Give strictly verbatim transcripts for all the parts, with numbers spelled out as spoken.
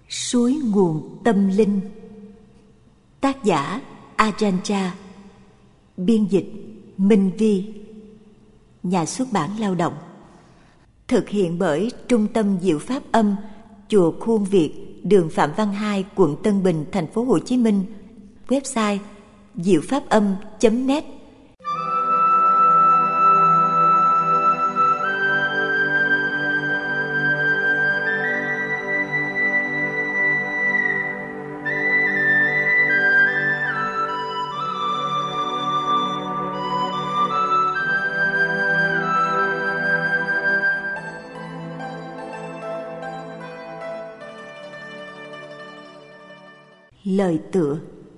Suối nguồn tâm linh. Tác giả Ajahn Chah. Biên dịch Minh Vi. Nhà xuất bản Lao động. Thực hiện bởi Trung tâm Diệu Pháp Âm, Chùa Khuôn Việt, đường Phạm Văn Hai, quận Tân Bình, thành phố Hồ Chí Minh. Website diệu pháp âm chấm net. Lời tựa.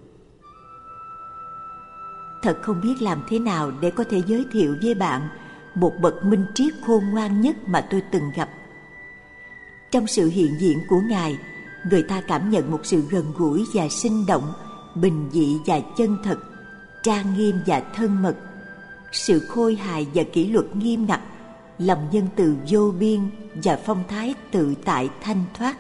Thật không biết làm thế nào để có thể giới thiệu với bạn một bậc minh triết khôn ngoan nhất mà tôi từng gặp. Trong sự hiện diện của Ngài, người ta cảm nhận một sự gần gũi và sinh động, bình dị và chân thật, trang nghiêm và thân mật, sự khôi hài và kỷ luật nghiêm ngặt, lòng nhân từ vô biên và phong thái tự tại thanh thoát.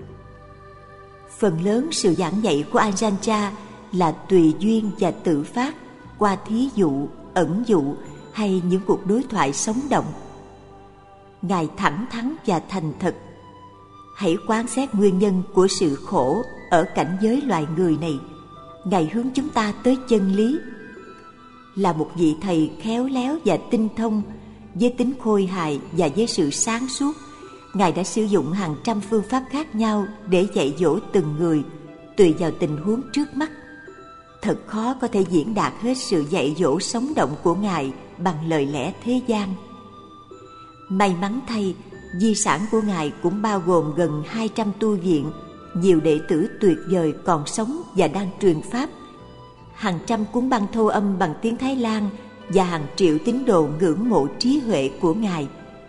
Phần lớn sự giảng dạy của Ajahn Chah là tùy duyên và tự phát qua thí dụ, ẩn dụ hay những cuộc đối thoại sống động. Ngài thẳng thắn và thành thật. Hãy quán xét nguyên nhân của sự khổ ở cảnh giới loài người này. Ngài hướng chúng ta tới chân lý. Là một vị thầy khéo léo và tinh thông, với tính khôi hài và với sự sáng suốt, Ngài đã sử dụng hàng trăm phương pháp khác nhau để dạy dỗ từng người, tùy vào tình huống trước mắt. Thật khó có thể diễn đạt hết sự dạy dỗ sống động của Ngài bằng lời lẽ thế gian. May mắn thay, di sản của Ngài cũng bao gồm gần hai trăm tu viện, nhiều đệ tử tuyệt vời còn sống và đang truyền pháp, hàng trăm cuốn băng thô âm bằng tiếng Thái Lan và hàng triệu tín đồ ngưỡng mộ trí huệ của Ngài.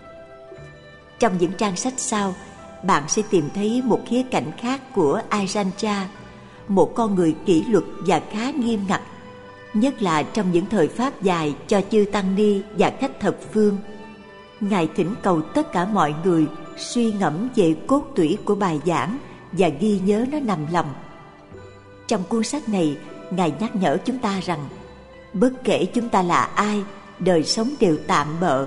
Trong những trang sách sau, bạn sẽ tìm thấy một khía cạnh khác của Ajahn Chah, một con người kỷ luật và khá nghiêm ngặt, nhất là trong những thời pháp dài cho chư tăng ni và khách thập phương. Ngài thỉnh cầu tất cả mọi người suy ngẫm về cốt tủy của bài giảng và ghi nhớ nó nằm lòng. Trong cuốn sách này, Ngài nhắc nhở chúng ta rằng bất kể chúng ta là ai, đời sống đều tạm bợ.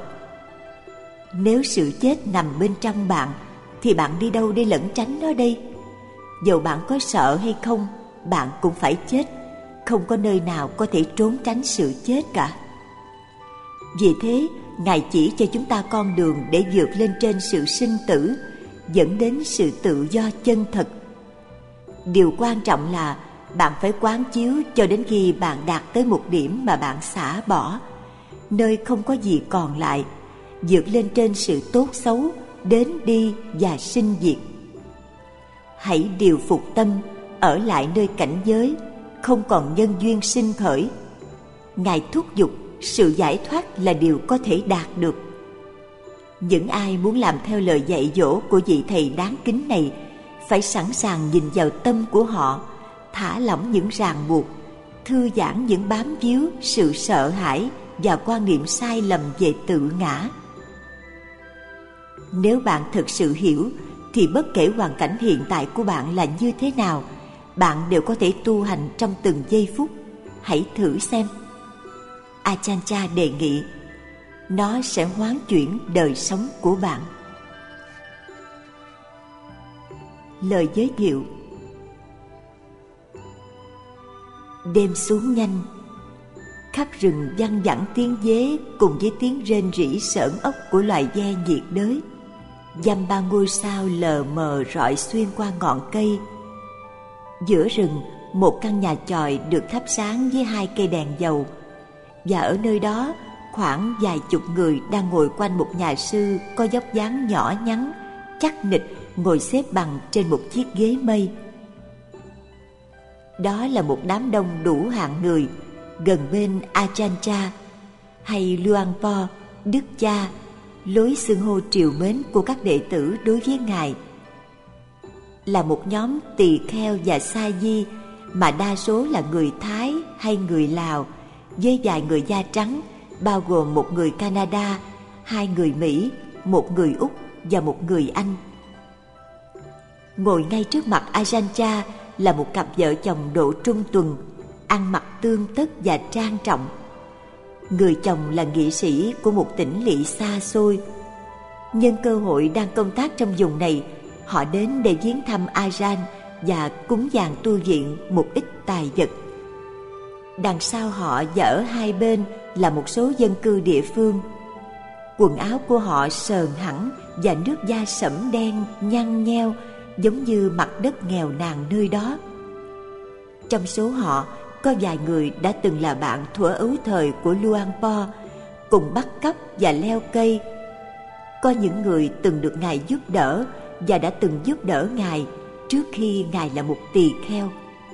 Nếu sự chết nằm bên trong bạn, thì bạn đi đâu để lẩn tránh nó đây? Dầu bạn có sợ hay không, bạn cũng phải chết. Không có nơi nào có thể trốn tránh sự chết cả. Vì thế, Ngài chỉ cho chúng ta con đường để vượt lên trên sự sinh tử, dẫn đến sự tự do chân thật. Điều quan trọng là bạn phải quán chiếu cho đến khi bạn đạt tới một điểm mà bạn xả bỏ, nơi không có gì còn lại, vượt lên trên sự tốt xấu, đến đi và sinh diệt. Hãy điều phục tâm, ở lại nơi cảnh giới, không còn nhân duyên sinh khởi. Ngài thúc giục sự giải thoát là điều có thể đạt được. Những ai muốn làm theo lời dạy dỗ của vị thầy đáng kính này phải sẵn sàng nhìn vào tâm của họ, thả lỏng những ràng buộc, thư giãn những bám víu sự sợ hãi và quan niệm sai lầm về tự ngã. Nếu bạn thực sự hiểu, thì bất kể hoàn cảnh hiện tại của bạn là như thế nào, bạn đều có thể tu hành trong từng giây phút. Hãy thử xem. Ajahn Chah đề nghị, nó sẽ hoán chuyển đời sống của bạn. Lời giới thiệu. Đêm xuống nhanh, khắp rừng văng vẳng tiếng dế cùng với tiếng rên rỉ sởn ốc của loài ve nhiệt đới. Dăm ba ngôi sao lờ mờ rọi xuyên qua ngọn cây. Giữa rừng, một căn nhà chòi được thắp sáng với hai cây đèn dầu, và ở nơi đó khoảng vài chục người đang ngồi quanh một nhà sư có dốc dáng nhỏ nhắn, chắc nịch, ngồi xếp bằng trên một chiếc ghế mây. Đó là một đám đông đủ hạng người, gần bên Ajahn Chah hay Luang Po, Đức Cha, lối xưng hô trìu mến của các đệ tử đối với Ngài. Là một nhóm tỳ kheo và sa di, mà đa số là người Thái hay người Lào, với vài người da trắng, bao gồm một người Canada, hai người Mỹ, một người Úc và một người Anh. Ngồi ngay trước mặt Ajahn Chah là một cặp vợ chồng độ trung tuần, ăn mặc tươm tất và trang trọng. Người chồng là nghị sĩ của một tỉnh lỵ xa xôi. Nhân cơ hội đang công tác trong vùng này, họ đến để viếng thăm Ajahn và cúng dường tu viện một ít tài vật. Đằng sau họ và ở hai bên là một số dân cư địa phương. Quần áo của họ sờn hẳn và nước da sẫm đen nhăn nheo, giống như mặt đất nghèo nàn nơi đó. Trong số họ có vài người đã từng là bạn thuở ấu thời của Luang Po, cùng bắt cóc và leo cây. Có những người từng được Ngài giúp đỡ và đã từng giúp đỡ Ngài trước khi Ngài là một tỳ kheo.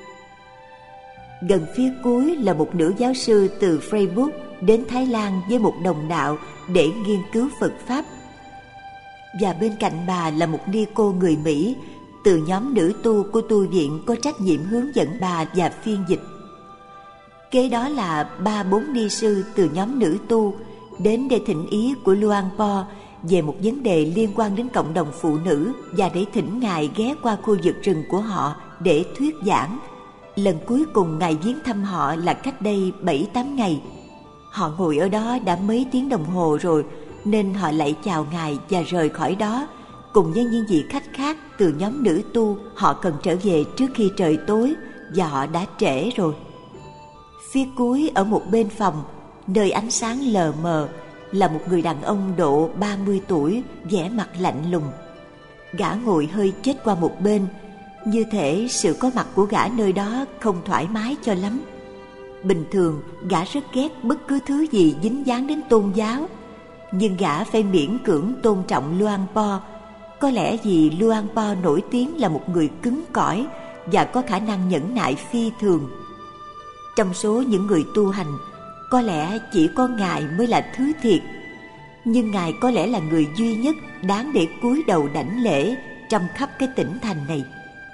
Gần phía cuối là một nữ giáo sư từ Freiburg đến Thái Lan với một đồng đạo để nghiên cứu Phật Pháp. Và bên cạnh bà là một ni cô người Mỹ từ nhóm nữ tu của tu viện có trách nhiệm hướng dẫn bà và phiên dịch. Kế đó là ba bốn ni sư từ nhóm nữ tu đến để thỉnh ý của Luang Po về một vấn đề liên quan đến cộng đồng phụ nữ và để thỉnh Ngài ghé qua khu vực rừng của họ để thuyết giảng. Lần cuối cùng Ngài viếng thăm họ là cách đây bảy tám ngày. Họ ngồi ở đó đã mấy tiếng đồng hồ rồi, nên họ lạy chào Ngài và rời khỏi đó, cùng với những vị khách khác từ nhóm nữ tu. Họ cần trở về trước khi trời tối và họ đã trễ rồi. Phía cuối ở một bên phòng, nơi ánh sáng lờ mờ, là một người đàn ông độ ba mươi tuổi, vẻ mặt lạnh lùng. Gã ngồi hơi chết qua một bên, như thể sự có mặt của gã nơi đó không thoải mái cho lắm. Bình thường gã rất ghét bất cứ thứ gì dính dáng đến tôn giáo, nhưng gã phải miễn cưỡng tôn trọng Luang Po, có lẽ vì Luang Po nổi tiếng là một người cứng cỏi và có khả năng nhẫn nại phi thường. Trong số những người tu hành, có lẽ chỉ có Ngài mới là thứ thiệt, nhưng Ngài có lẽ là người duy nhất đáng để cúi đầu đảnh lễ trong khắp cái tỉnh thành này.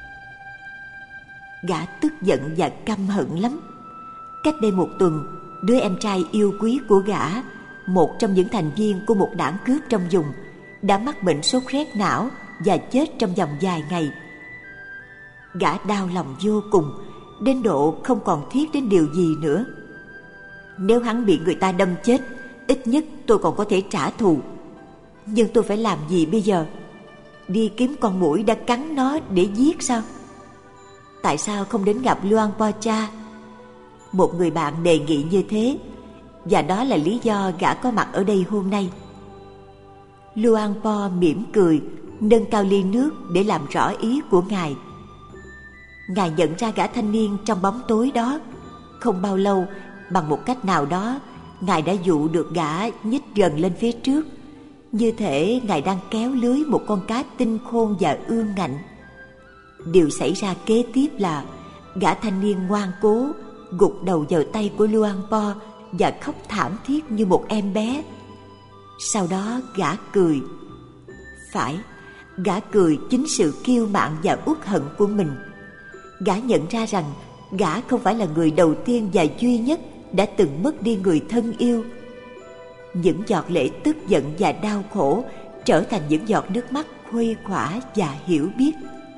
Gã tức giận và căm hận lắm. Cách đây một tuần, đứa em trai yêu quý của gã, một trong những thành viên của một đảng cướp trong vùng, đã mắc bệnh sốt rét não và chết trong vòng vài ngày. Gã đau lòng vô cùng, đến độ không còn thiết đến điều gì nữa. Nếu hắn bị người ta đâm chết, ít nhất tôi còn có thể trả thù. Nhưng tôi phải làm gì bây giờ? Đi kiếm con muỗi đã cắn nó để giết sao? Tại sao không đến gặp Luang Po Cha? Một người bạn đề nghị như thế, và đó là lý do gã có mặt ở đây hôm nay. Luang Po mỉm cười, nâng cao ly nước để làm rõ ý của Ngài. Ngài nhận ra gã thanh niên trong bóng tối đó. Không bao lâu, bằng một cách nào đó, Ngài đã dụ được gã nhích gần lên phía trước, như thể Ngài đang kéo lưới một con cá tinh khôn và ương ngạnh. Điều xảy ra kế tiếp là gã thanh niên ngoan cố gục đầu vào tay của Luang Po và khóc thảm thiết như một em bé. Sau đó gã cười. Phải, gã cười chính sự kiêu mạn và uất hận của mình. Gã nhận ra rằng gã không phải là người đầu tiên và duy nhất đã từng mất đi người thân yêu. Những giọt lệ tức giận và đau khổ trở thành những giọt nước mắt khuây khỏa và hiểu biết.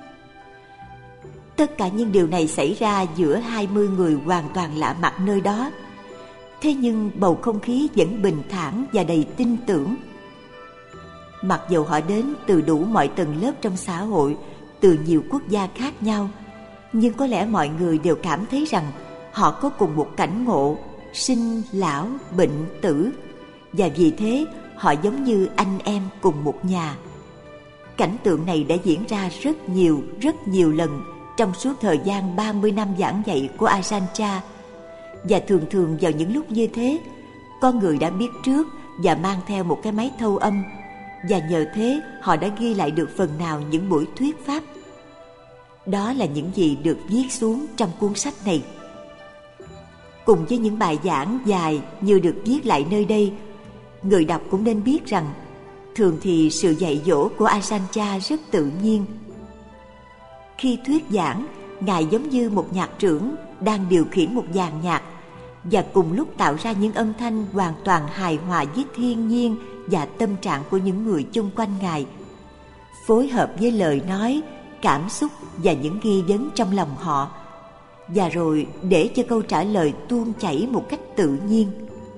Tất cả những điều này xảy ra giữa hai mươi người hoàn toàn lạ mặt nơi đó. Thế nhưng bầu không khí vẫn bình thản và đầy tin tưởng. Mặc dù họ đến từ đủ mọi tầng lớp trong xã hội, từ nhiều quốc gia khác nhau, nhưng có lẽ mọi người đều cảm thấy rằng họ có cùng một cảnh ngộ: sinh, lão, bệnh, tử. Và vì thế họ giống như anh em cùng một nhà. Cảnh tượng này đã diễn ra rất nhiều, rất nhiều lần trong suốt thời gian ba mươi năm giảng dạy của Ajahn Chah. Và thường thường vào những lúc như thế, con người đã biết trước và mang theo một cái máy thâu âm, và nhờ thế họ đã ghi lại được phần nào những buổi thuyết pháp. Đó là những gì được viết xuống trong cuốn sách này. Cùng với những bài giảng dài như được viết lại nơi đây, người đọc cũng nên biết rằng thường thì sự dạy dỗ của Ajahn Chah rất tự nhiên. Khi thuyết giảng, Ngài giống như một nhạc trưởng đang điều khiển một dàn nhạc và cùng lúc tạo ra những âm thanh hoàn toàn hài hòa với thiên nhiên và tâm trạng của những người chung quanh Ngài. Phối hợp với lời nói, cảm xúc và những nghi vấn trong lòng họ, và rồi để cho câu trả lời tuôn chảy một cách tự nhiên.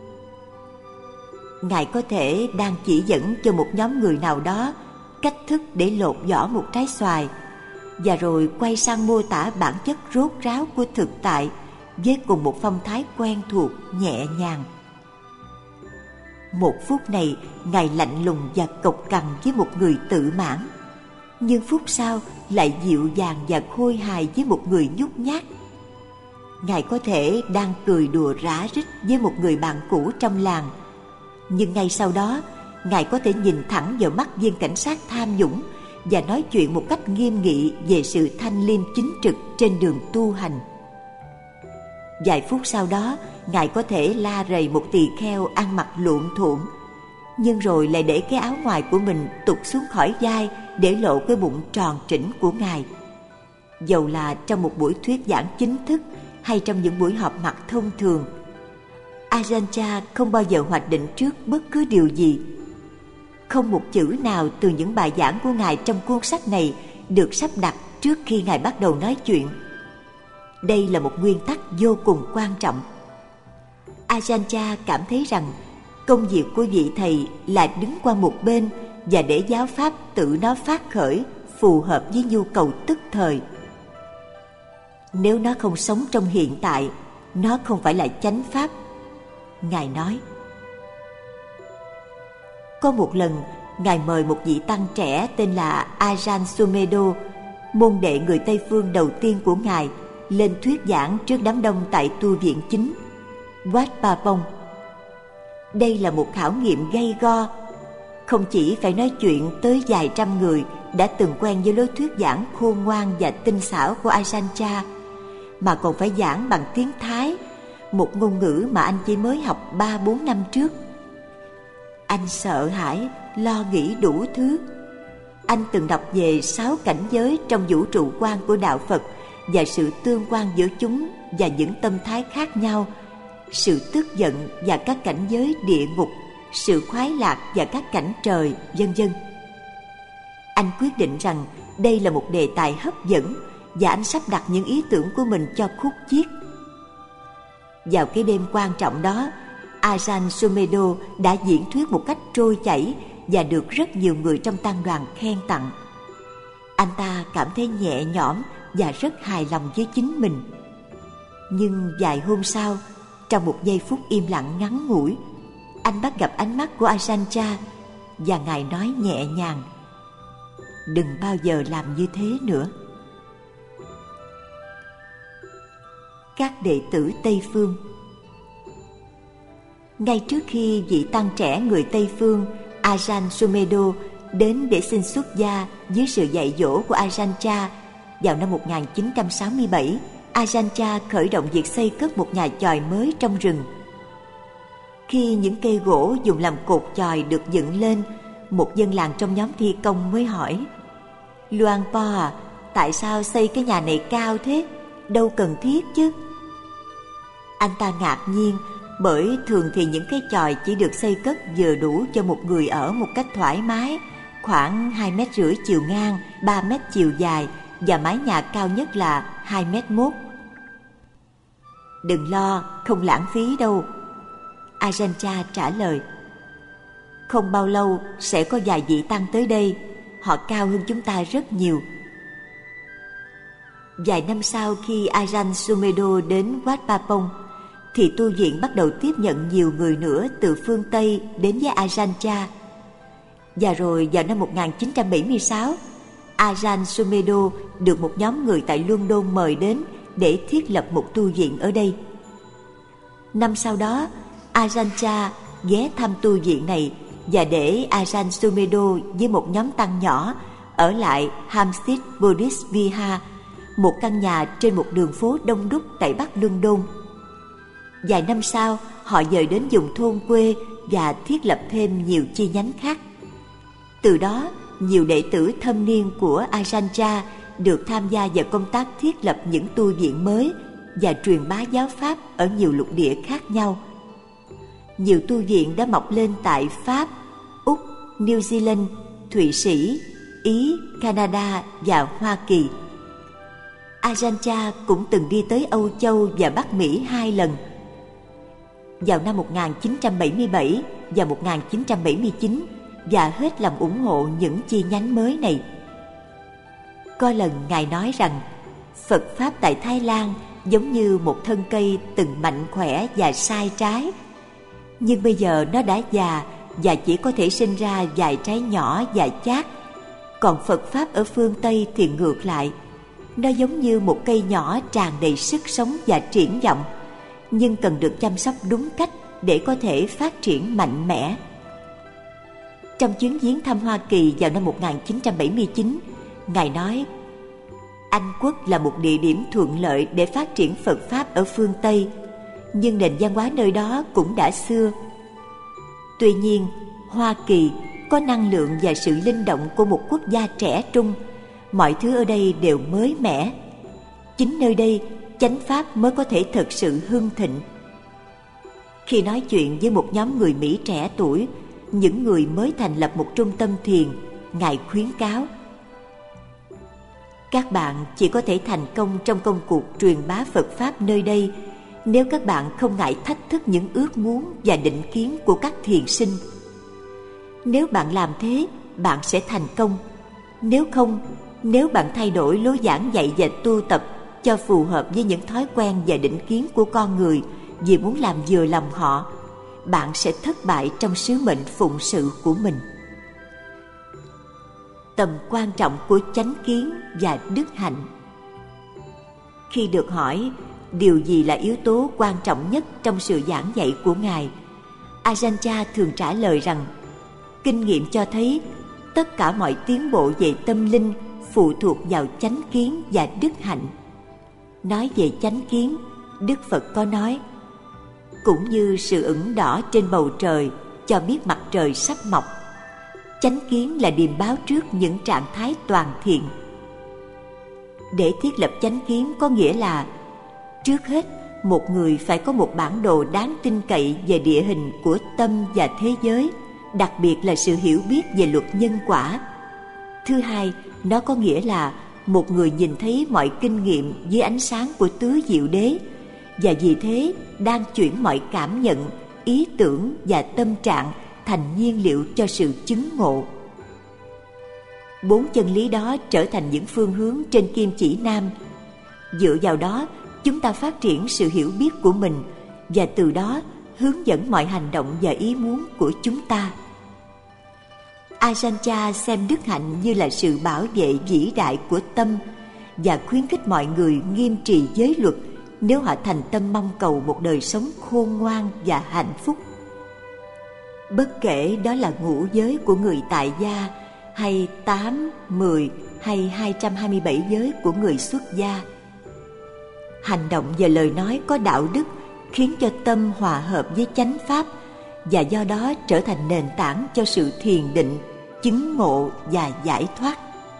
Ngài có thể đang chỉ dẫn cho một nhóm người nào đó cách thức để lột vỏ một trái xoài, và rồi quay sang mô tả bản chất rốt ráo của thực tại với cùng một phong thái quen thuộc, nhẹ nhàng. Một phút này, Ngài lạnh lùng và cộc cằn với một người tự mãn, nhưng phút sau lại dịu dàng và khôi hài với một người nhút nhát. Ngài có thể đang cười đùa rả rích với một người bạn cũ trong làng, nhưng ngay sau đó, Ngài có thể nhìn thẳng vào mắt viên cảnh sát tham nhũng và nói chuyện một cách nghiêm nghị về sự thanh liêm chính trực trên đường tu hành. Vài phút sau đó, Ngài có thể la rầy một tỳ kheo ăn mặc luộm thuộm, nhưng rồi lại để cái áo ngoài của mình tụt xuống khỏi vai để lộ cái bụng tròn trĩnh của Ngài. Dầu là trong một buổi thuyết giảng chính thức hay trong những buổi họp mặt thông thường, Ajahn Chah không bao giờ hoạch định trước bất cứ điều gì. Không một chữ nào từ những bài giảng của Ngài trong cuốn sách này được sắp đặt trước khi Ngài bắt đầu nói chuyện. Đây là một nguyên tắc vô cùng quan trọng. Ajahn Chah cảm thấy rằng công việc của vị thầy là đứng qua một bên và để giáo pháp tự nó phát khởi, phù hợp với nhu cầu tức thời. Nếu nó không sống trong hiện tại, nó không phải là chánh pháp. Ngài nói. Có một lần, Ngài mời một vị tăng trẻ tên là Ajahn Sumedho, môn đệ người Tây Phương đầu tiên của Ngài, lên thuyết giảng trước đám đông tại tu viện chính, Wat Pa Pong. Đây là một khảo nghiệm gay go. Không chỉ phải nói chuyện tới vài trăm người đã từng quen với lối thuyết giảng khôn ngoan và tinh xảo của Ajahn Chah, mà còn phải giảng bằng tiếng Thái, một ngôn ngữ mà anh chỉ mới học ba bốn năm trước. Anh sợ hãi, lo nghĩ đủ thứ. Anh từng đọc về sáu cảnh giới trong vũ trụ quan của đạo Phật và sự tương quan giữa chúng và những tâm thái khác nhau, sự tức giận và các cảnh giới địa ngục, sự khoái lạc và các cảnh trời, vân vân. Anh quyết định rằng đây là một đề tài hấp dẫn và anh sắp đặt những ý tưởng của mình cho khúc chiết. Vào cái đêm quan trọng đó, Ajahn Sumedho đã diễn thuyết một cách trôi chảy và được rất nhiều người trong tăng đoàn khen tặng. Anh ta cảm thấy nhẹ nhõm và rất hài lòng với chính mình. Nhưng vài hôm sau, trong một giây phút im lặng ngắn ngủi, anh bắt gặp ánh mắt của Ajahn Chah và Ngài nói nhẹ nhàng: "Đừng bao giờ làm như thế nữa." Các đệ tử Tây Phương. Ngay trước khi vị tăng trẻ người Tây Phương Ajahn Sumedho đến để xin xuất gia dưới sự dạy dỗ của Ajahn Chah, vào năm một nghìn chín trăm sáu mươi bảy, Ajahn Chah khởi động việc xây cất một nhà chòi mới trong rừng. Khi những cây gỗ dùng làm cột chòi được dựng lên, một dân làng trong nhóm thi công mới hỏi: "Luang Po à, tại sao xây cái nhà này cao thế? Đâu cần thiết chứ?" Anh ta ngạc nhiên, bởi thường thì những cái chòi chỉ được xây cất vừa đủ cho một người ở một cách thoải mái, khoảng hai mét rưỡi chiều ngang, ba mét chiều dài, và mái nhà cao nhất là hai mét mốt. "Đừng lo, không lãng phí đâu," Ajahn Chah trả lời. "Không bao lâu sẽ có vài vị tăng tới đây, họ cao hơn chúng ta rất nhiều." Vài năm sau, khi Ajahn Sumedho đến Wat Pa Pong, thì tu viện bắt đầu tiếp nhận nhiều người nữa từ phương Tây đến với Ajahn Chah. Và rồi vào năm một nghìn chín trăm bảy mươi sáu, Ajahn Sumedho được một nhóm người tại London mời đến để thiết lập một tu viện ở đây. Năm sau đó, Ajahn Chah ghé thăm tu viện này và để Ajahn Sumedho với một nhóm tăng nhỏ ở lại Hampstead Buddhist Vihar, một căn nhà trên một đường phố đông đúc tại Bắc London. Vài năm sau, họ dời đến vùng thôn quê và thiết lập thêm nhiều chi nhánh khác. Từ đó, nhiều đệ tử thâm niên của Ajahn Chah được tham gia vào công tác thiết lập những tu viện mới và truyền bá giáo pháp ở nhiều lục địa khác nhau. Nhiều tu viện đã mọc lên tại Pháp, Úc, New Zealand, Thụy Sĩ, Ý, Canada và Hoa Kỳ. Ajahn Chah cũng từng đi tới Âu Châu và Bắc Mỹ hai lần. Vào năm một nghìn chín trăm bảy mươi bảy và một nghìn chín trăm bảy mươi chín, và hết lòng ủng hộ những chi nhánh mới này. Có lần Ngài nói rằng Phật Pháp tại Thái Lan giống như một thân cây từng mạnh khỏe và sai trái, nhưng bây giờ nó đã già và chỉ có thể sinh ra vài trái nhỏ và chát. Còn Phật Pháp ở phương Tây thì ngược lại, nó giống như một cây nhỏ tràn đầy sức sống và triển vọng, nhưng cần được chăm sóc đúng cách để có thể phát triển mạnh mẽ. Trong chuyến viếng thăm Hoa Kỳ vào năm một nghìn chín trăm bảy mươi chín, Ngài nói: Anh Quốc là một địa điểm thuận lợi để phát triển Phật Pháp ở phương Tây, nhưng nền văn hóa nơi đó cũng đã xưa. Tuy nhiên, Hoa Kỳ có năng lượng và sự linh động của một quốc gia trẻ trung. Mọi thứ ở đây đều mới mẻ. Chính nơi đây, chánh Pháp mới có thể thực sự hưng thịnh. Khi nói chuyện với một nhóm người Mỹ trẻ tuổi, những người mới thành lập một trung tâm thiền, Ngài khuyến cáo: Các bạn chỉ có thể thành công trong công cuộc truyền bá Phật Pháp nơi đây nếu các bạn không ngại thách thức những ước muốn và định kiến của các thiền sinh. Nếu bạn làm thế, bạn sẽ thành công. Nếu không, nếu bạn thay đổi lối giảng dạy và tu tập cho phù hợp với những thói quen và định kiến của con người vì muốn làm vừa lòng họ, bạn sẽ thất bại trong sứ mệnh phụng sự của mình. Tầm quan trọng của chánh kiến và đức hạnh. Khi được hỏi điều gì là yếu tố quan trọng nhất trong sự giảng dạy của Ngài, Ajahn Chah thường trả lời rằng kinh nghiệm cho thấy tất cả mọi tiến bộ về tâm linh phụ thuộc vào chánh kiến và đức hạnh. Nói về chánh kiến, Đức Phật có nói: Cũng như sự ửng đỏ trên bầu trời cho biết mặt trời sắp mọc, chánh kiến là điềm báo trước những trạng thái toàn thiện. Để thiết lập chánh kiến có nghĩa là trước hết, một người phải có một bản đồ đáng tin cậy về địa hình của tâm và thế giới, đặc biệt là sự hiểu biết về luật nhân quả. Thứ hai, nó có nghĩa là một người nhìn thấy mọi kinh nghiệm dưới ánh sáng của tứ diệu đế, và vì thế đang chuyển mọi cảm nhận, ý tưởng và tâm trạng thành nhiên liệu cho sự chứng ngộ. Bốn chân lý đó trở thành những phương hướng trên kim chỉ nam. Dựa vào đó, chúng ta phát triển sự hiểu biết của mình, và từ đó hướng dẫn mọi hành động và ý muốn của chúng ta. Ajahn Chah xem đức hạnh như là sự bảo vệ vĩ đại của tâm và khuyến khích mọi người nghiêm trì giới luật nếu họ thành tâm mong cầu một đời sống khôn ngoan và hạnh phúc. Bất kể đó là ngũ giới của người tại gia hay tám, mười hay hai trăm hai mươi bảy giới của người xuất gia. Hành động và lời nói có đạo đức khiến cho tâm hòa hợp với chánh pháp, và do đó trở thành nền tảng cho sự thiền định, chứng ngộ và giải thoát.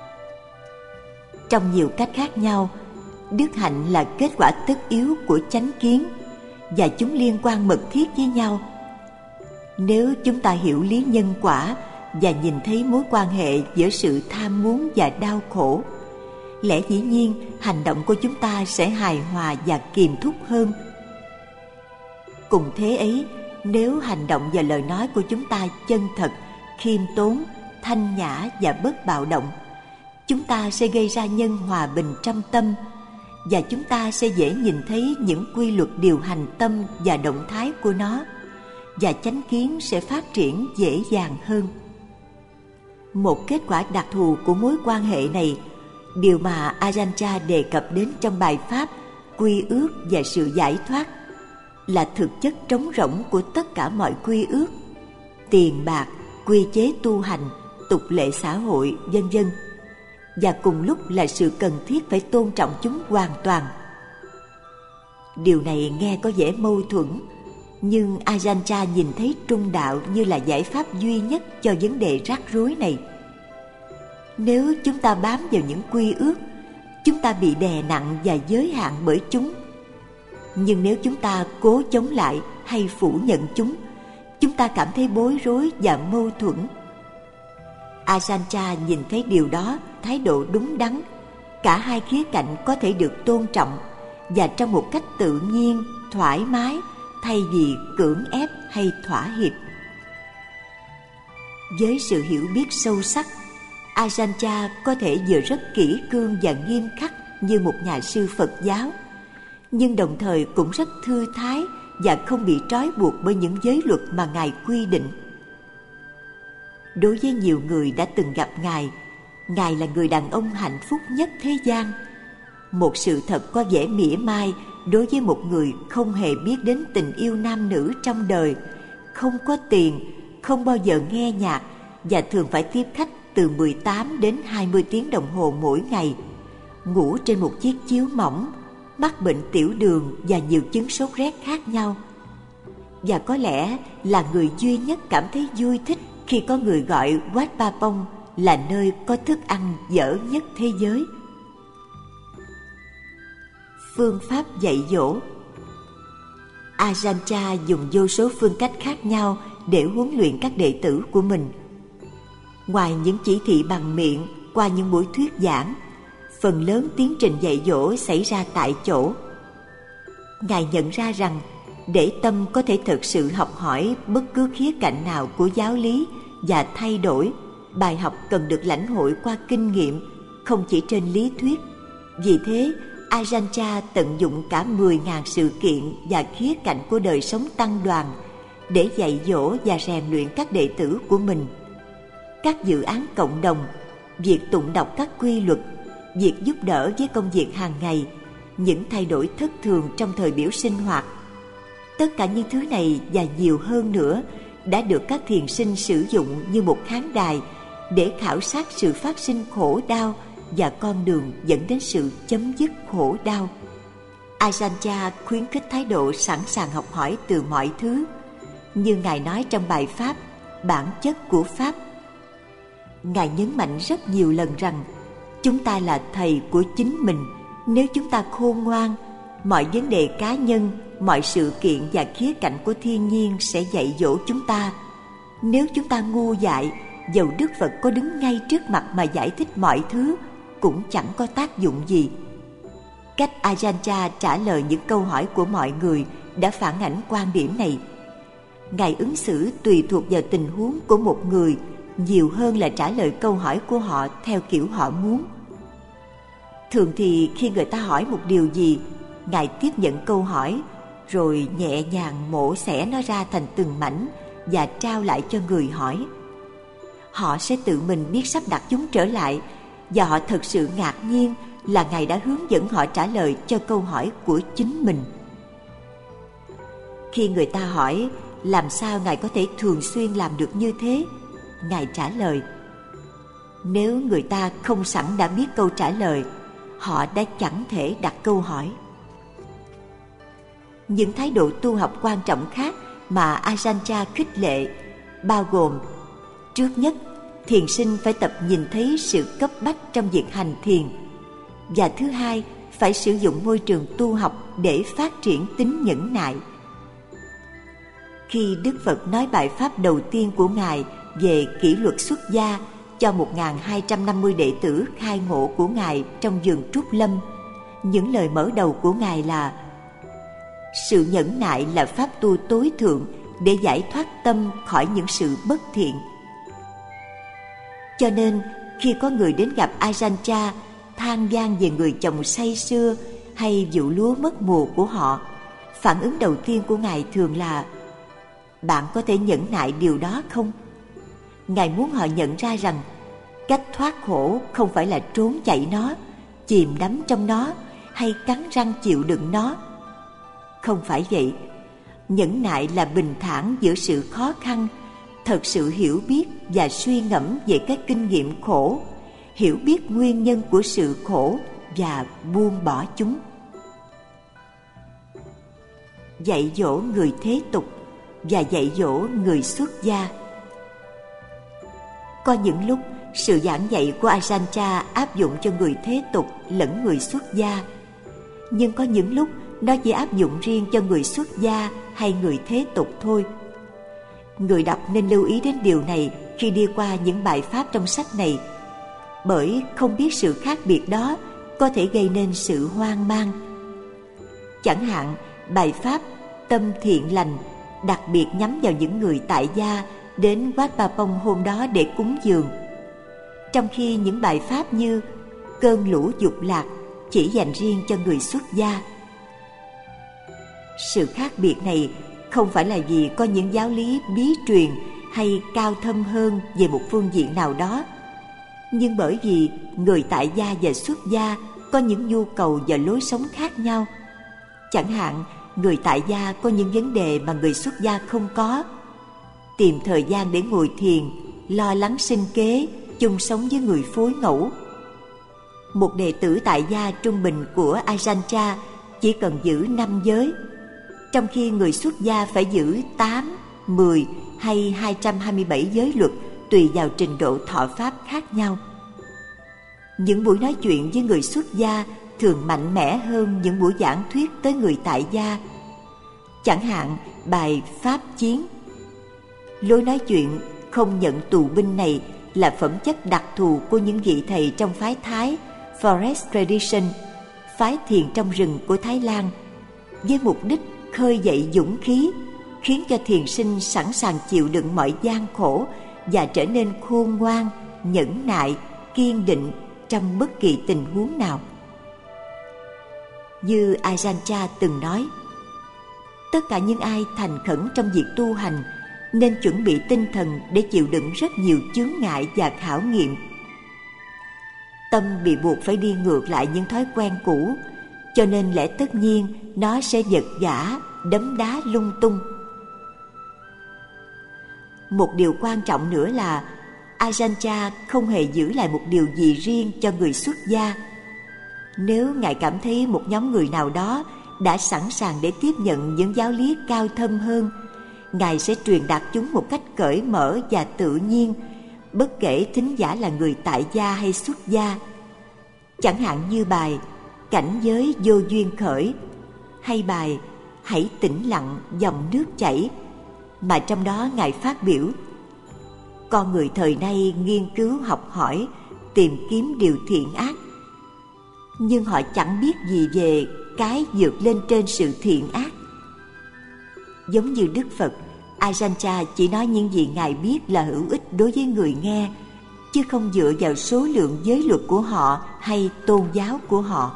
Trong nhiều cách khác nhau, đức hạnh là kết quả tất yếu của chánh kiến, và chúng liên quan mật thiết với nhau. Nếu chúng ta hiểu lý nhân quả và nhìn thấy mối quan hệ giữa sự tham muốn và đau khổ, lẽ dĩ nhiên hành động của chúng ta sẽ hài hòa và kiềm thúc hơn. Cùng thế ấy, nếu hành động và lời nói của chúng ta chân thật, khiêm tốn, thanh nhã và bất bạo động, chúng ta sẽ gây ra nhân hòa bình trong tâm, và chúng ta sẽ dễ nhìn thấy những quy luật điều hành tâm và động thái của nó, và chánh kiến sẽ phát triển dễ dàng hơn. Một kết quả đặc thù của mối quan hệ này, điều mà Ajahn Chah đề cập đến trong bài pháp Quy ước và sự giải thoát, là thực chất trống rỗng của tất cả mọi quy ước, tiền bạc, quy chế tu hành, tục lệ xã hội, vân vân, và cùng lúc là sự cần thiết phải tôn trọng chúng hoàn toàn. Điều này nghe có vẻ mâu thuẫn, nhưng Ajahn Chah nhìn thấy trung đạo như là giải pháp duy nhất cho vấn đề rắc rối này. Nếu chúng ta bám vào những quy ước, chúng ta bị đè nặng và giới hạn bởi chúng. Nhưng nếu chúng ta cố chống lại hay phủ nhận chúng, chúng ta cảm thấy bối rối và mâu thuẫn. Ajahn Chah nhìn thấy điều đó, thái độ đúng đắn. Cả hai khía cạnh có thể được tôn trọng, và trong một cách tự nhiên, thoải mái, thay vì cưỡng ép hay thỏa hiệp. Với sự hiểu biết sâu sắc, Ajahn Chah có thể vừa rất kỹ cương và nghiêm khắc như một nhà sư Phật giáo, nhưng đồng thời cũng rất thư thái và không bị trói buộc bởi những giới luật mà Ngài quy định. Đối với nhiều người đã từng gặp Ngài, Ngài là người đàn ông hạnh phúc nhất thế gian. Một sự thật có vẻ mỉa mai đối với một người không hề biết đến tình yêu nam nữ trong đời, không có tiền, không bao giờ nghe nhạc và thường phải tiếp khách từ mười tám đến hai mươi tiếng đồng hồ mỗi ngày, ngủ trên một chiếc chiếu mỏng, mắc bệnh tiểu đường và nhiều chứng sốt rét khác nhau. Và có lẽ là người duy nhất cảm thấy vui thích khi có người gọi Wat Pa Pong là nơi có thức ăn dở nhất thế giới. Phương pháp dạy dỗ. Ajahn Chah dùng vô số phương cách khác nhau để huấn luyện các đệ tử của mình. Ngoài những chỉ thị bằng miệng qua những buổi thuyết giảng, phần lớn tiến trình dạy dỗ xảy ra tại chỗ. Ngài nhận ra rằng để tâm có thể thực sự học hỏi bất cứ khía cạnh nào của giáo lý và thay đổi, bài học cần được lãnh hội qua kinh nghiệm, không chỉ trên lý thuyết. Vì thế, Ajahn Chah tận dụng cả mười nghìn sự kiện và khía cạnh của đời sống tăng đoàn để dạy dỗ và rèn luyện các đệ tử của mình. Các dự án cộng đồng, việc tụng đọc các quy luật, việc giúp đỡ với công việc hàng ngày, những thay đổi thất thường trong thời biểu sinh hoạt. Tất cả những thứ này và nhiều hơn nữa đã được các thiền sinh sử dụng như một khán đài để khảo sát sự phát sinh khổ đau và con đường dẫn đến sự chấm dứt khổ đau. Ajahn Chah khuyến khích thái độ sẵn sàng học hỏi từ mọi thứ, như Ngài nói trong bài pháp Bản chất của Pháp. Ngài nhấn mạnh rất nhiều lần rằng chúng ta là thầy của chính mình. Nếu chúng ta khôn ngoan, mọi vấn đề cá nhân, mọi sự kiện và khía cạnh của thiên nhiên sẽ dạy dỗ chúng ta. Nếu chúng ta ngu dại, dầu Đức Phật có đứng ngay trước mặt mà giải thích mọi thứ cũng chẳng có tác dụng gì. Cách Ajahn Chah trả lời những câu hỏi của mọi người đã phản ảnh quan điểm này. Ngài ứng xử tùy thuộc vào tình huống của một người nhiều hơn là trả lời câu hỏi của họ theo kiểu họ muốn. Thường thì khi người ta hỏi một điều gì, Ngài tiếp nhận câu hỏi rồi nhẹ nhàng mổ xẻ nó ra thành từng mảnh và trao lại cho người hỏi. Họ sẽ tự mình biết sắp đặt chúng trở lại, và họ thật sự ngạc nhiên là Ngài đã hướng dẫn họ trả lời cho câu hỏi của chính mình. Khi người ta hỏi làm sao Ngài có thể thường xuyên làm được như thế, Ngài trả lời: nếu người ta không sẵn đã biết câu trả lời, họ đã chẳng thể đặt câu hỏi. Những thái độ tu học quan trọng khác mà Ajahn Chah khích lệ bao gồm: trước nhất, thiền sinh phải tập nhìn thấy sự cấp bách trong việc hành thiền, và thứ hai, phải sử dụng môi trường tu học để phát triển tính nhẫn nại. Khi Đức Phật nói bài pháp đầu tiên của Ngài về kỷ luật xuất gia cho một nghìn hai trăm năm mươi đệ tử khai ngộ của Ngài trong vườn Trúc Lâm, những lời mở đầu của Ngài là: sự nhẫn nại là pháp tu tối thượng để giải thoát tâm khỏi những sự bất thiện. Cho nên, khi có người đến gặp Ajahn Chah than van về người chồng say sưa hay vụ lúa mất mùa của họ, phản ứng đầu tiên của Ngài thường là: bạn có thể nhẫn nại điều đó không? Ngài muốn họ nhận ra rằng cách thoát khổ không phải là trốn chạy nó, chìm đắm trong nó hay cắn răng chịu đựng nó. Không phải vậy. Nhẫn nại là bình thản giữa sự khó khăn, thật sự hiểu biết và suy ngẫm về các kinh nghiệm khổ, hiểu biết nguyên nhân của sự khổ và buông bỏ chúng. Dạy dỗ người thế tục và dạy dỗ người xuất gia. Có những lúc sự giảng dạy của Ajahn Chah áp dụng cho người thế tục lẫn người xuất gia, nhưng có những lúc nó chỉ áp dụng riêng cho người xuất gia hay người thế tục thôi. Người đọc nên lưu ý đến điều này khi đi qua những bài pháp trong sách này, bởi không biết sự khác biệt đó có thể gây nên sự hoang mang. Chẳng hạn, bài pháp tâm thiện lành đặc biệt nhắm vào những người tại gia đến Wat Papong hôm đó để cúng dường, trong khi những bài pháp như cơn lũ dục lạc chỉ dành riêng cho người xuất gia. Sự khác biệt này không phải là vì có những giáo lý bí truyền hay cao thâm hơn về một phương diện nào đó, nhưng bởi vì người tại gia và xuất gia có những nhu cầu và lối sống khác nhau. Chẳng hạn, người tại gia có những vấn đề mà người xuất gia không có: tìm thời gian để ngồi thiền, lo lắng sinh kế, chung sống với người phối ngẫu. Một đệ tử tại gia trung bình của Ajahn Chah chỉ cần giữ năm giới, trong khi người xuất gia phải giữ tám, mười hay hai trăm hai mươi bảy giới luật tùy vào trình độ thọ pháp khác nhau. Những buổi nói chuyện với người xuất gia thường mạnh mẽ hơn những buổi giảng thuyết tới người tại gia. Chẳng hạn bài Pháp Chiến. Lối nói chuyện không nhận tù binh này là phẩm chất đặc thù của những vị thầy trong phái Thái Forest Tradition, phái thiền trong rừng của Thái Lan, với mục đích khơi dậy dũng khí, khiến cho thiền sinh sẵn sàng chịu đựng mọi gian khổ và trở nên khôn ngoan, nhẫn nại, kiên định trong bất kỳ tình huống nào. Như Ajahn Chah từng nói, tất cả những ai thành khẩn trong việc tu hành nên chuẩn bị tinh thần để chịu đựng rất nhiều chướng ngại và khảo nghiệm. Tâm bị buộc phải đi ngược lại những thói quen cũ, cho nên lẽ tất nhiên nó sẽ vật vã, đấm đá lung tung. Một điều quan trọng nữa là Ajahn Chah không hề giữ lại một điều gì riêng cho người xuất gia. Nếu Ngài cảm thấy một nhóm người nào đó đã sẵn sàng để tiếp nhận những giáo lý cao thâm hơn, Ngài sẽ truyền đạt chúng một cách cởi mở và tự nhiên, bất kể thính giả là người tại gia hay xuất gia. Chẳng hạn như bài Cảnh giới vô duyên khởi, hay bài Hãy tĩnh lặng dòng nước chảy, mà trong đó Ngài phát biểu: con người thời nay nghiên cứu học hỏi, tìm kiếm điều thiện ác, nhưng họ chẳng biết gì về cái vượt lên trên sự thiện ác. Giống như Đức Phật, Ajahn Chah chỉ nói những gì Ngài biết là hữu ích đối với người nghe, chứ không dựa vào số lượng giới luật của họ hay tôn giáo của họ.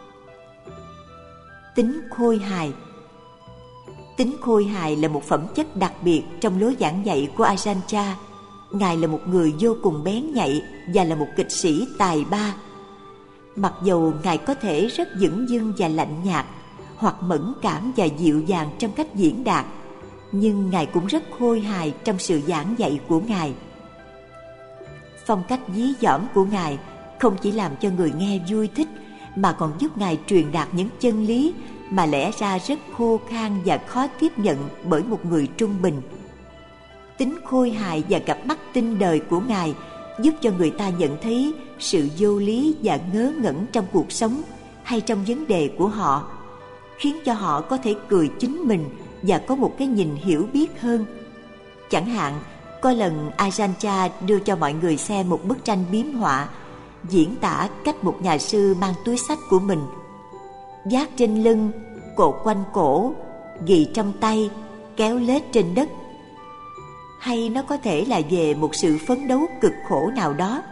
Tính khôi hài. Tính khôi hài là một phẩm chất đặc biệt trong lối giảng dạy của Ajahn Chah. Ngài là một người vô cùng bén nhạy và là một kịch sĩ tài ba. Mặc dầu Ngài có thể rất dửng dưng và lạnh nhạt, hoặc mẫn cảm và dịu dàng trong cách diễn đạt, nhưng Ngài cũng rất khôi hài trong sự giảng dạy của Ngài. Phong cách dí dỏm của Ngài không chỉ làm cho người nghe vui thích, mà còn giúp Ngài truyền đạt những chân lý mà lẽ ra rất khô khan và khó tiếp nhận bởi một người trung bình. Tính khôi hài và cặp mắt tinh đời của Ngài giúp cho người ta nhận thấy sự vô lý và ngớ ngẩn trong cuộc sống hay trong vấn đề của họ, khiến cho họ có thể cười chính mình và có một cái nhìn hiểu biết hơn. Chẳng hạn, có lần Ajahn Chah đưa cho mọi người xem một bức tranh biếm họa diễn tả cách một nhà sư mang túi xách của mình, vác trên lưng, cột quanh cổ, ghì trong tay, kéo lết trên đất. Hay nó có thể là về một sự phấn đấu cực khổ nào đó.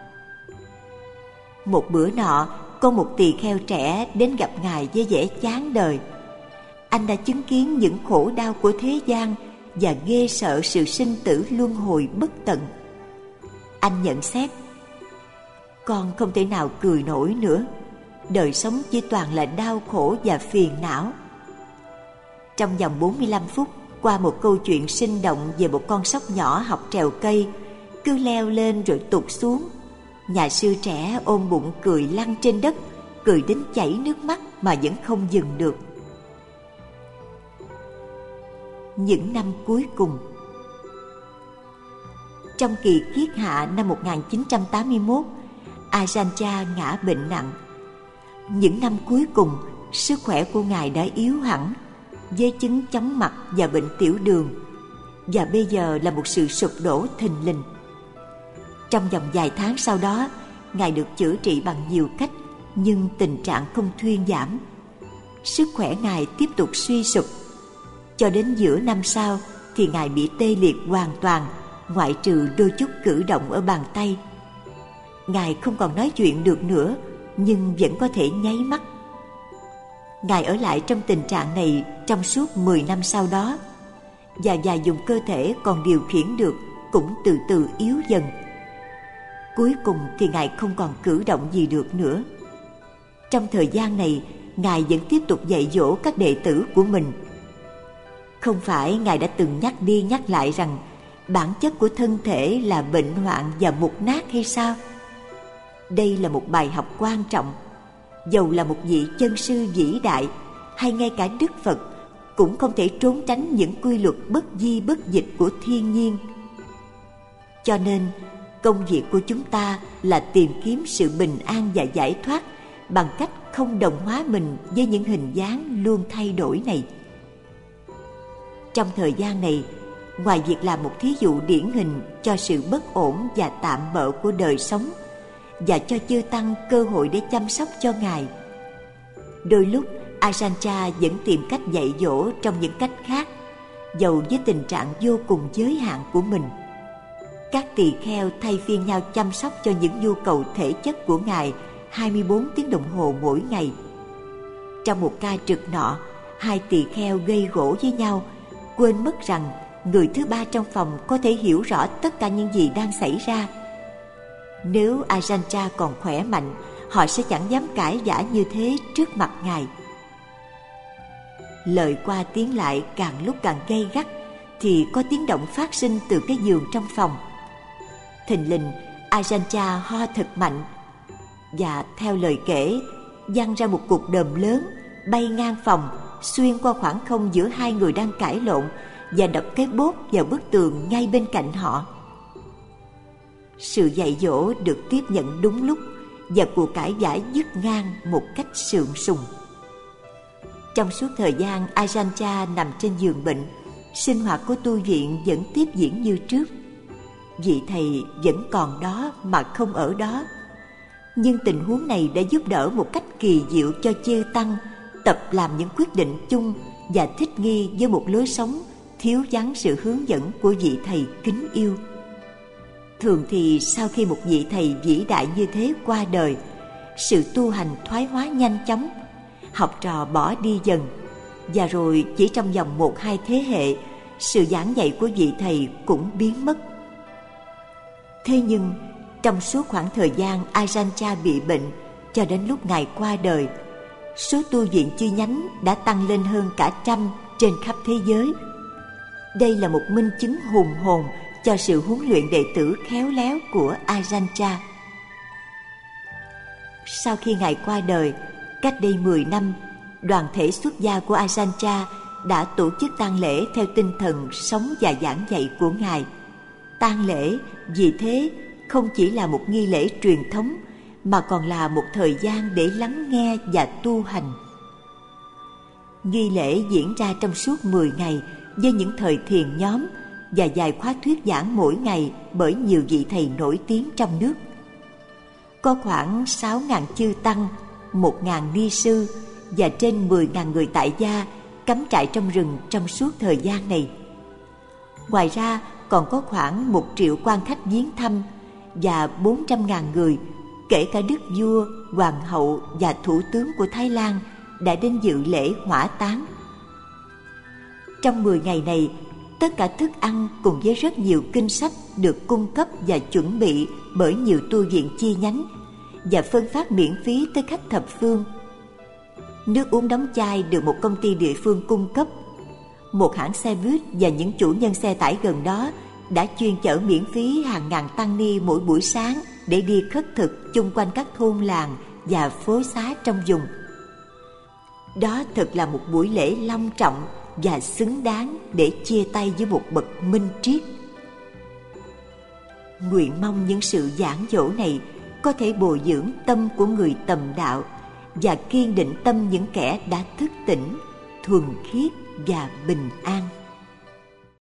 Một bữa nọ, có một tỳ kheo trẻ đến gặp Ngài với vẻ chán đời. Anh đã chứng kiến những khổ đau của thế gian và ghê sợ sự sinh tử luân hồi bất tận. Anh nhận xét: con không thể nào cười nổi nữa, đời sống chỉ toàn là đau khổ và phiền não. Trong vòng bốn mươi lăm phút, qua một câu chuyện sinh động về một con sóc nhỏ học trèo cây, cứ leo lên rồi tụt xuống, nhà sư trẻ ôm bụng cười lăn trên đất, cười đến chảy nước mắt mà vẫn không dừng được. Những năm cuối cùng. Trong kỳ kiết hạ năm một nghìn chín trăm tám mươi mốt, Ajahn Chah ngã bệnh nặng. Những năm cuối cùng, sức khỏe của Ngài đã yếu hẳn, với chứng chóng mặt và bệnh tiểu đường, và bây giờ là một sự sụp đổ thình lình. Trong vòng vài tháng sau đó, Ngài được chữa trị bằng nhiều cách, nhưng tình trạng không thuyên giảm. Sức khỏe Ngài tiếp tục suy sụp. Cho đến giữa năm sau thì Ngài bị tê liệt hoàn toàn, ngoại trừ đôi chút cử động ở bàn tay. Ngài không còn nói chuyện được nữa, nhưng vẫn có thể nháy mắt. Ngài ở lại trong tình trạng này trong suốt mười năm sau đó, và vài vùng cơ thể còn điều khiển được cũng từ từ yếu dần. Cuối cùng thì Ngài không còn cử động gì được nữa. Trong thời gian này, Ngài vẫn tiếp tục dạy dỗ các đệ tử của mình. Không phải Ngài đã từng nhắc đi nhắc lại rằng bản chất của thân thể là bệnh hoạn và mục nát hay sao? Đây là một bài học quan trọng. Dầu là một vị chân sư vĩ đại hay ngay cả Đức Phật cũng không thể trốn tránh những quy luật bất di bất dịch của thiên nhiên. Cho nên, công việc của chúng ta là tìm kiếm sự bình an và giải thoát bằng cách không đồng hóa mình với những hình dáng luôn thay đổi này. Trong thời gian này, ngoài việc làm một thí dụ điển hình cho sự bất ổn và tạm bợ của đời sống và cho chư tăng cơ hội để chăm sóc cho Ngài, đôi lúc Ajahn Chah vẫn tìm cách dạy dỗ trong những cách khác, dầu với tình trạng vô cùng giới hạn của mình. Các tỳ kheo thay phiên nhau chăm sóc cho những nhu cầu thể chất của Ngài hai mươi bốn tiếng đồng hồ mỗi ngày. Trong một ca trực nọ, hai tỳ kheo gây gổ với nhau, quên mất rằng người thứ ba trong phòng có thể hiểu rõ tất cả những gì đang xảy ra. Nếu Ajahn Chah còn khỏe mạnh, họ sẽ chẳng dám cãi vã như thế trước mặt Ngài. Lời qua tiếng lại càng lúc càng gay gắt, thì có tiếng động phát sinh từ cái giường trong phòng. Thình lình, Ajahn Chah ho thật mạnh, và theo lời kể, văng ra một cục đờm lớn, bay ngang phòng, xuyên qua khoảng không giữa hai người đang cãi lộn và đập cái bốp vào bức tường ngay bên cạnh họ. Sự dạy dỗ được tiếp nhận đúng lúc và cuộc cãi vã dứt ngang một cách sượng sùng. Trong suốt thời gian Ajahn Chah nằm trên giường bệnh, sinh hoạt của tu viện vẫn tiếp diễn như trước. Vị thầy vẫn còn đó mà không ở đó. Nhưng tình huống này đã giúp đỡ một cách kỳ diệu cho chư tăng tập làm những quyết định chung và thích nghi với một lối sống thiếu vắng sự hướng dẫn của vị thầy kính yêu. Thường thì sau khi một vị thầy vĩ đại như thế qua đời, sự tu hành thoái hóa nhanh chóng, học trò bỏ đi dần, và rồi chỉ trong vòng một hai thế hệ, sự giảng dạy của vị thầy cũng biến mất. Thế nhưng, trong suốt khoảng thời gian Ajahn Chah bị bệnh cho đến lúc Ngài qua đời, số tu viện chi nhánh đã tăng lên hơn cả trăm trên khắp thế giới. Đây là một minh chứng hùng hồn cho sự huấn luyện đệ tử khéo léo của Ajahn Chah. Sau khi Ngài qua đời, cách đây mười năm, đoàn thể xuất gia của Ajahn Chah đã tổ chức tang lễ theo tinh thần sống và giảng dạy của Ngài. Tang lễ vì thế không chỉ là một nghi lễ truyền thống, mà còn là một thời gian để lắng nghe và tu hành. Nghi lễ diễn ra trong suốt mười ngày với những thời thiền nhóm và vài khóa thuyết giảng mỗi ngày bởi nhiều vị thầy nổi tiếng trong nước. Có khoảng sáu nghìn chư tăng, một nghìn ni sư và trên mười nghìn người tại gia cắm trại trong rừng trong suốt thời gian này. Ngoài ra còn có khoảng một triệu quan khách viếng thăm và bốn trăm nghìn người, kể cả đức vua, hoàng hậu và thủ tướng của Thái Lan đã đến dự lễ hỏa táng. Trong mười ngày này, tất cả thức ăn cùng với rất nhiều kinh sách được cung cấp và chuẩn bị bởi nhiều tu viện chi nhánh và phân phát miễn phí tới khách thập phương. Nước uống đóng chai được một công ty địa phương cung cấp. Một hãng xe buýt và những chủ nhân xe tải gần đó đã chuyên chở miễn phí hàng ngàn tăng ni mỗi buổi sáng để đi khất thực chung quanh các thôn làng và phố xá trong vùng. Đó thật là một buổi lễ long trọng và xứng đáng để chia tay với một bậc minh triết. Nguyện mong những sự giảng dỗ này có thể bồi dưỡng tâm của người tầm đạo và kiên định tâm những kẻ đã thức tỉnh, thuần khiết và bình an.